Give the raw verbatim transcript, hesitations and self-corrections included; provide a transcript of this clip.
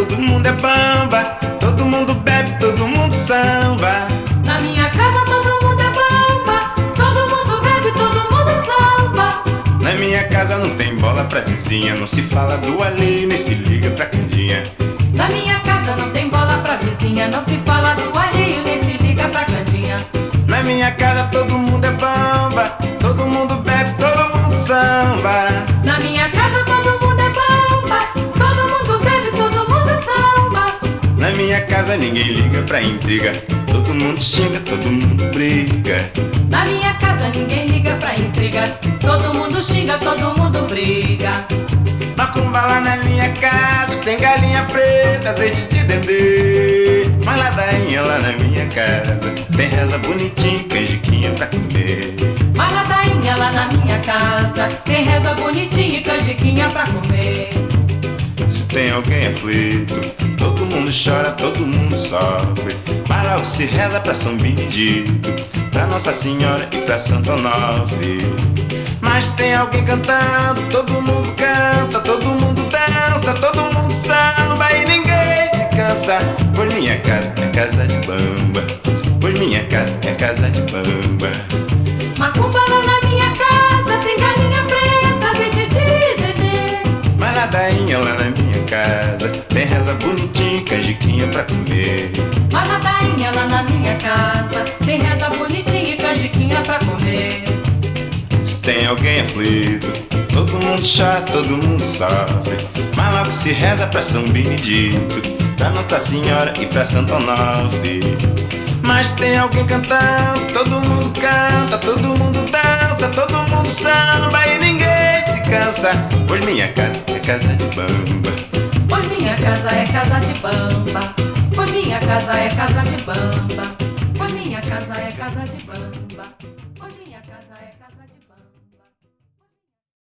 todo mundo é bamba, todo mundo bebe, todo mundo samba. Na minha casa todo mundo é bamba, todo mundo bebe, todo mundo samba. Na minha casa não tem bola pra vizinha, não se fala do alheio, nem se liga pra candinha. Na minha casa não tem bola pra vizinha, não se fala do alheio, nem se liga pra candinha. Na minha casa todo mundo é bamba, todo mundo bebe, todo mundo samba. Na minha casa todo mundo é bamba, todo mundo bebe, todo mundo samba. Na minha casa ninguém liga pra intriga, todo mundo xinga, todo mundo briga. Na minha casa ninguém liga pra intriga, todo mundo xinga, todo mundo briga. Macumba lá na minha casa, tem galinha preta, azeite de dendê. Mas ladainha lá na minha casa, tem reza bonitinha, canjiquinha pra comer. Mas ladainha lá na minha casa, tem reza bonitinha e canjiquinha pra comer. Se tem alguém aflito, todo mundo chora, todo mundo sofre. Mas logo se reza pra São Benedito, pra Nossa Senhora e pra Santo Onofre. Mas tem alguém cantando, todo mundo canta, todo mundo dança, todo mundo samba e ninguém se cansa. Pois minha casa é casa de bamba, pois minha casa é casa de bamba. Macumba lá na minha casa, tem galinha preta, azeite de dendê. Mas ladainha lá na minha casa, tem reza bonitinha, canjiquinha pra comer. Mas ladainha lá na minha casa, tem reza bonitinha e canjiquinha pra comer. Tem alguém aflito, todo mundo chora, todo mundo sofre. Mas logo se reza pra São Benedito, pra Nossa Senhora e pra Santo Onofre. Mas tem alguém cantando, todo mundo canta, todo mundo dança, todo mundo samba e ninguém se cansa. Pois minha casa é casa de bamba, pois minha casa é casa de bamba, pois minha casa é casa de bamba.